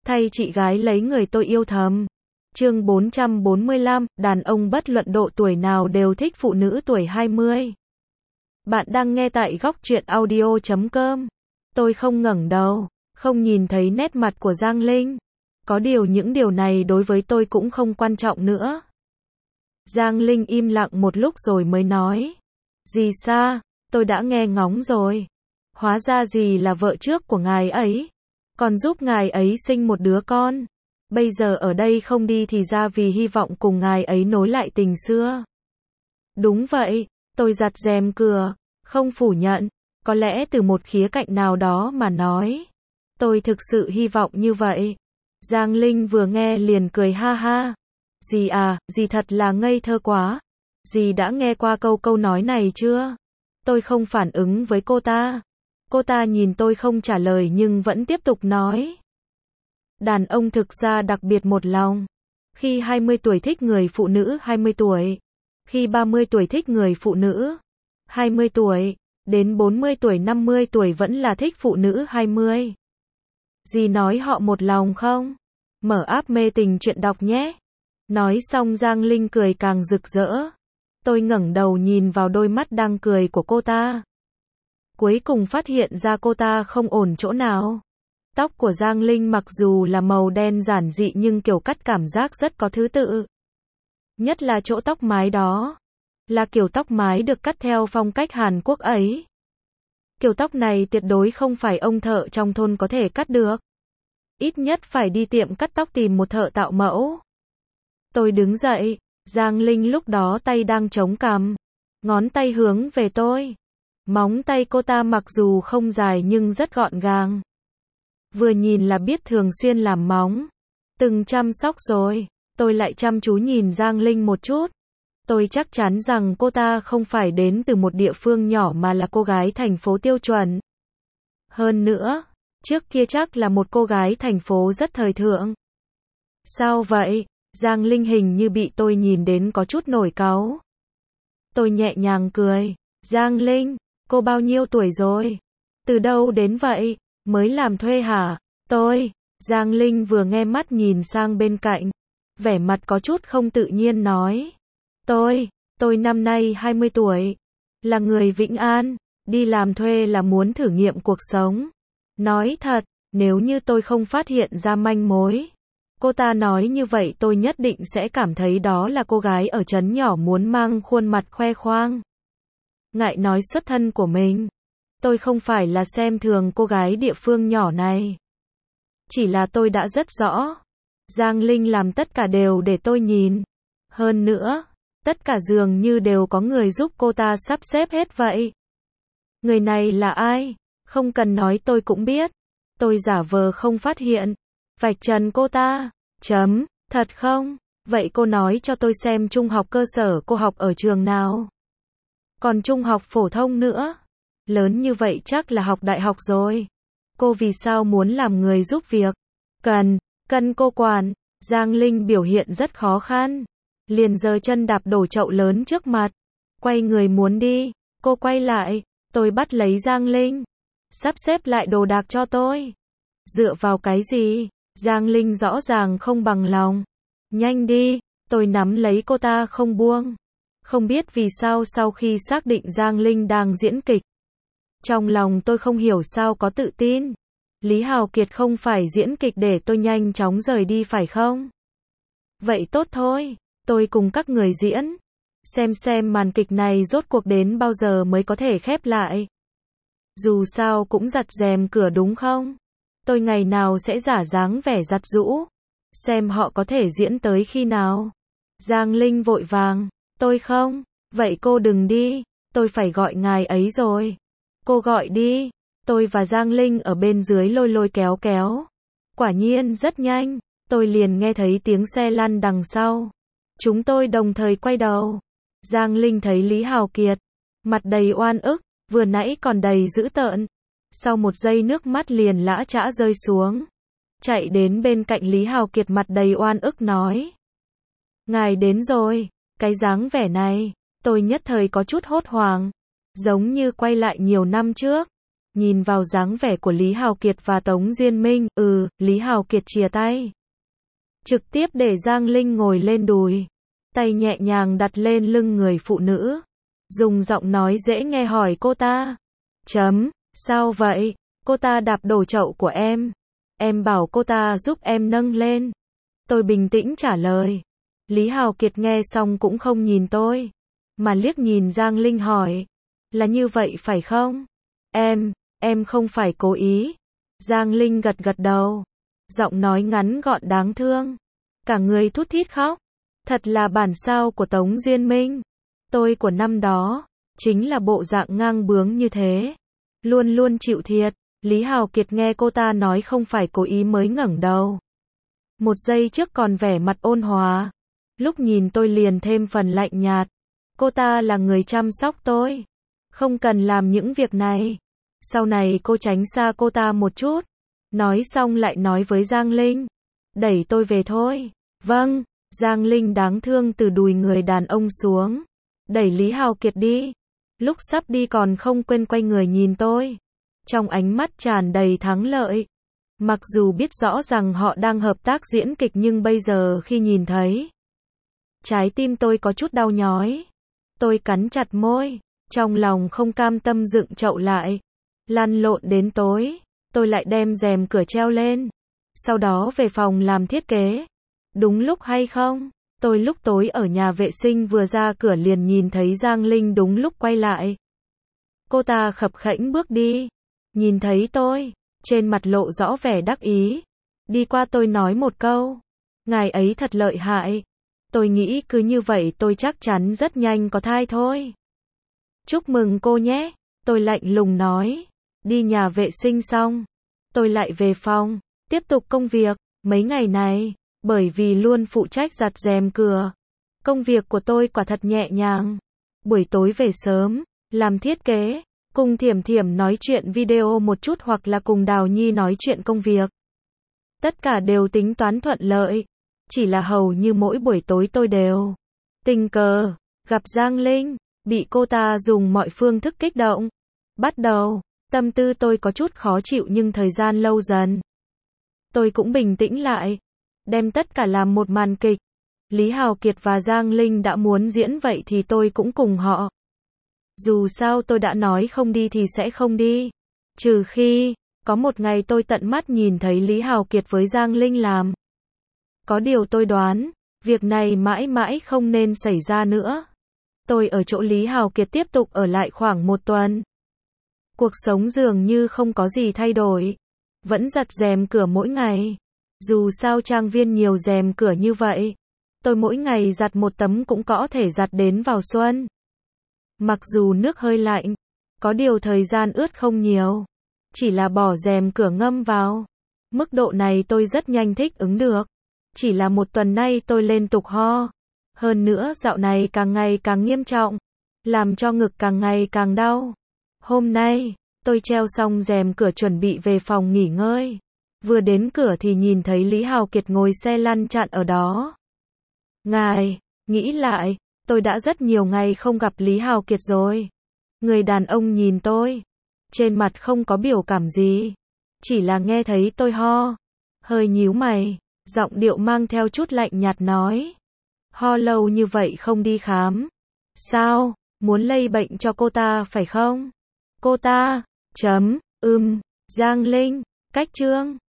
thay chị gái lấy người tôi yêu thầm. Chương 445, đàn ông bất luận độ tuổi nào đều thích phụ nữ tuổi 20. Bạn đang nghe tại góc truyện audio.com. Tôi không ngẩng đầu, không nhìn thấy nét mặt của Giang Linh. Có điều những điều này đối với tôi cũng không quan trọng nữa. Giang Linh im lặng một lúc rồi mới nói. Dì Sa, tôi đã nghe ngóng rồi. Hóa ra dì là vợ trước của ngài ấy. Còn giúp ngài ấy sinh một đứa con. Bây giờ ở đây không đi thì ra vì hy vọng cùng ngài ấy nối lại tình xưa. Đúng vậy, tôi giật rèm cửa, không phủ nhận. Có lẽ từ một khía cạnh nào đó mà nói. Tôi thực sự hy vọng như vậy. Giang Linh vừa nghe liền cười ha ha. Dì à, dì thật là ngây thơ quá. Dì đã nghe qua câu nói này chưa? Tôi không phản ứng với cô ta. Cô ta nhìn tôi không trả lời nhưng vẫn tiếp tục nói. Đàn ông thực ra đặc biệt một lòng. Khi 20 tuổi thích người phụ nữ 20 tuổi. Khi 30 tuổi thích người phụ nữ 20 tuổi. Đến 40 tuổi 50 tuổi vẫn là thích phụ nữ 20. Dì nói họ một lòng không? Mở app mê tình chuyện đọc nhé. Nói xong Giang Linh cười càng rực rỡ. Tôi ngẩng đầu nhìn vào đôi mắt đang cười của cô ta. Cuối cùng phát hiện ra cô ta không ổn chỗ nào. Tóc của Giang Linh mặc dù là màu đen giản dị nhưng kiểu cắt cảm giác rất có thứ tự. Nhất là chỗ tóc mái đó. Là kiểu tóc mái được cắt theo phong cách Hàn Quốc ấy. Kiểu tóc này tuyệt đối không phải ông thợ trong thôn có thể cắt được. Ít nhất phải đi tiệm cắt tóc tìm một thợ tạo mẫu. Tôi đứng dậy, Giang Linh lúc đó tay đang chống cằm. Ngón tay hướng về tôi. Móng tay cô ta mặc dù không dài nhưng rất gọn gàng. Vừa nhìn là biết thường xuyên làm móng. Từng chăm sóc rồi. Tôi lại chăm chú nhìn Giang Linh một chút. Tôi chắc chắn rằng cô ta không phải đến từ một địa phương nhỏ mà là cô gái thành phố tiêu chuẩn. Hơn nữa, trước kia chắc là một cô gái thành phố rất thời thượng. Sao vậy? Giang Linh hình như bị tôi nhìn đến có chút nổi cáu. Tôi nhẹ nhàng cười. Giang Linh, cô bao nhiêu tuổi rồi? Từ đâu đến vậy? Mới làm thuê hả? Giang Linh vừa nghe mắt nhìn sang bên cạnh. Vẻ mặt có chút không tự nhiên nói. Tôi năm nay 20 tuổi. Là người Vĩnh An. Đi làm thuê là muốn thử nghiệm cuộc sống. Nói thật, nếu như tôi không phát hiện ra manh mối. Cô ta nói như vậy tôi nhất định sẽ cảm thấy đó là cô gái ở trấn nhỏ muốn mang khuôn mặt khoe khoang. Ngại nói xuất thân của mình. Tôi không phải là xem thường cô gái địa phương nhỏ này. Chỉ là tôi đã rất rõ. Giang Linh làm tất cả đều để tôi nhìn. Hơn nữa, tất cả dường như đều có người giúp cô ta sắp xếp hết vậy. Người này là ai? Không cần nói tôi cũng biết. Tôi giả vờ không phát hiện. Vạch trần cô ta. Thật không? Vậy cô nói cho tôi xem trung học cơ sở cô học ở trường nào? Còn trung học phổ thông nữa? Lớn như vậy chắc là học đại học rồi. Cô vì sao muốn làm người giúp việc? Cần cô quản. Giang Linh biểu hiện rất khó khăn. Liền giơ chân đạp đổ chậu lớn trước mặt. Quay người muốn đi. Cô quay lại. Tôi bắt lấy Giang Linh. Sắp xếp lại đồ đạc cho tôi. Dựa vào cái gì? Giang Linh rõ ràng không bằng lòng. Nhanh đi. Tôi nắm lấy cô ta không buông. Không biết vì sao sau khi xác định Giang Linh đang diễn kịch. Trong lòng tôi không hiểu sao có tự tin. Lý Hào Kiệt không phải diễn kịch để tôi nhanh chóng rời đi phải không? Vậy tốt thôi. Tôi cùng các người diễn. Xem màn kịch này rốt cuộc đến bao giờ mới có thể khép lại. Dù sao cũng giặt rèm cửa đúng không? Tôi ngày nào sẽ giả dáng vẻ giặt giũ. Xem họ có thể diễn tới khi nào. Giang Linh vội vàng. Tôi không. Vậy cô đừng đi. Tôi phải gọi ngài ấy rồi. Cô gọi đi. Tôi và Giang Linh ở bên dưới lôi kéo. Quả nhiên rất nhanh. Tôi liền nghe thấy tiếng xe lăn đằng sau. Chúng tôi đồng thời quay đầu. Giang Linh thấy Lý Hào Kiệt. Mặt đầy oan ức. Vừa nãy còn đầy dữ tợn. Sau một giây nước mắt liền lã chã rơi xuống. Chạy đến bên cạnh Lý Hào Kiệt mặt đầy oan ức nói. Ngài đến rồi. Cái dáng vẻ này. Tôi nhất thời có chút hốt hoảng. Giống như quay lại nhiều năm trước. Nhìn vào dáng vẻ của Lý Hào Kiệt và Tống Duyên Minh, Lý Hào Kiệt chìa tay. Trực tiếp để Giang Linh ngồi lên đùi. Tay nhẹ nhàng đặt lên lưng người phụ nữ. Dùng giọng nói dễ nghe hỏi cô ta. Sao vậy? Cô ta đạp đổ chậu của em. Em bảo cô ta giúp em nâng lên. Tôi bình tĩnh trả lời. Lý Hào Kiệt nghe xong cũng không nhìn tôi, mà liếc nhìn Giang Linh hỏi. Là như vậy phải không? Em không phải cố ý. Giang Linh gật gật đầu. Giọng nói ngắn gọn đáng thương. Cả người thút thít khóc. Thật là bản sao của Tống Duyên Minh. Tôi của năm đó, chính là bộ dạng ngang bướng như thế. Luôn luôn chịu thiệt. Lý Hào Kiệt nghe cô ta nói không phải cố ý mới ngẩng đầu. Một giây trước còn vẻ mặt ôn hòa. Lúc nhìn tôi liền thêm phần lạnh nhạt. Cô ta là người chăm sóc tôi. Không cần làm những việc này. Sau này cô tránh xa cô ta một chút. Nói xong lại nói với Giang Linh. Đẩy tôi về thôi. Vâng. Giang Linh đáng thương từ đùi người đàn ông xuống. Đẩy Lý Hào Kiệt đi. Lúc sắp đi còn không quên quay người nhìn tôi. Trong ánh mắt tràn đầy thắng lợi. Mặc dù biết rõ rằng họ đang hợp tác diễn kịch nhưng bây giờ khi nhìn thấy, trái tim tôi có chút đau nhói. Tôi cắn chặt môi, trong lòng không cam tâm dựng chậu lại. Lăn lộn đến tối, tôi lại đem rèm cửa treo lên. Sau đó về phòng làm thiết kế. Đúng lúc hay không? Tôi lúc tối ở nhà vệ sinh vừa ra cửa liền nhìn thấy Giang Linh đúng lúc quay lại. Cô ta khập khẽnh bước đi. Nhìn thấy tôi, trên mặt lộ rõ vẻ đắc ý. Đi qua tôi nói một câu. Ngài ấy thật lợi hại. Tôi nghĩ cứ như vậy tôi chắc chắn rất nhanh có thai thôi. Chúc mừng cô nhé. Tôi lạnh lùng nói. Đi nhà vệ sinh xong, tôi lại về phòng, tiếp tục công việc. Mấy ngày này, bởi vì luôn phụ trách giặt rèm cửa, công việc của tôi quả thật nhẹ nhàng. Buổi tối về sớm, làm thiết kế, cùng Thiểm Thiểm nói chuyện video một chút hoặc là cùng Đào Nhi nói chuyện công việc. Tất cả đều tính toán thuận lợi. Chỉ là hầu như mỗi buổi tối tôi đều tình cờ gặp Giang Linh, bị cô ta dùng mọi phương thức kích động. Bắt đầu, tâm tư tôi có chút khó chịu nhưng thời gian lâu dần, tôi cũng bình tĩnh lại, đem tất cả làm một màn kịch. Lý Hào Kiệt và Giang Linh đã muốn diễn vậy thì tôi cũng cùng họ. Dù sao tôi đã nói không đi thì sẽ không đi. Trừ khi, có một ngày tôi tận mắt nhìn thấy Lý Hào Kiệt với Giang Linh làm. Có điều tôi đoán, việc này mãi mãi không nên xảy ra nữa. Tôi ở chỗ Lý Hào Kiệt tiếp tục ở lại khoảng 1 tuần. Cuộc sống dường như không có gì thay đổi. Vẫn giặt rèm cửa mỗi ngày. Dù sao trang viên nhiều rèm cửa như vậy, tôi mỗi ngày giặt một tấm cũng có thể giặt đến vào xuân. Mặc dù nước hơi lạnh, có điều thời gian ướt không nhiều. Chỉ là bỏ rèm cửa ngâm vào. Mức độ này tôi rất nhanh thích ứng được. Chỉ là 1 tuần nay tôi liên tục ho. Hơn nữa dạo này càng ngày càng nghiêm trọng, làm cho ngực càng ngày càng đau. Hôm nay, tôi treo xong rèm cửa chuẩn bị về phòng nghỉ ngơi. Vừa đến cửa thì nhìn thấy Lý Hào Kiệt ngồi xe lăn chặn ở đó. Ngài, nghĩ lại, tôi đã rất nhiều ngày không gặp Lý Hào Kiệt rồi. Người đàn ông nhìn tôi, trên mặt không có biểu cảm gì, chỉ là nghe thấy tôi ho, hơi nhíu mày, giọng điệu mang theo chút lạnh nhạt nói. Ho lâu như vậy không đi khám. Sao, muốn lây bệnh cho cô ta phải không? Cô ta, Giang Linh, cách chương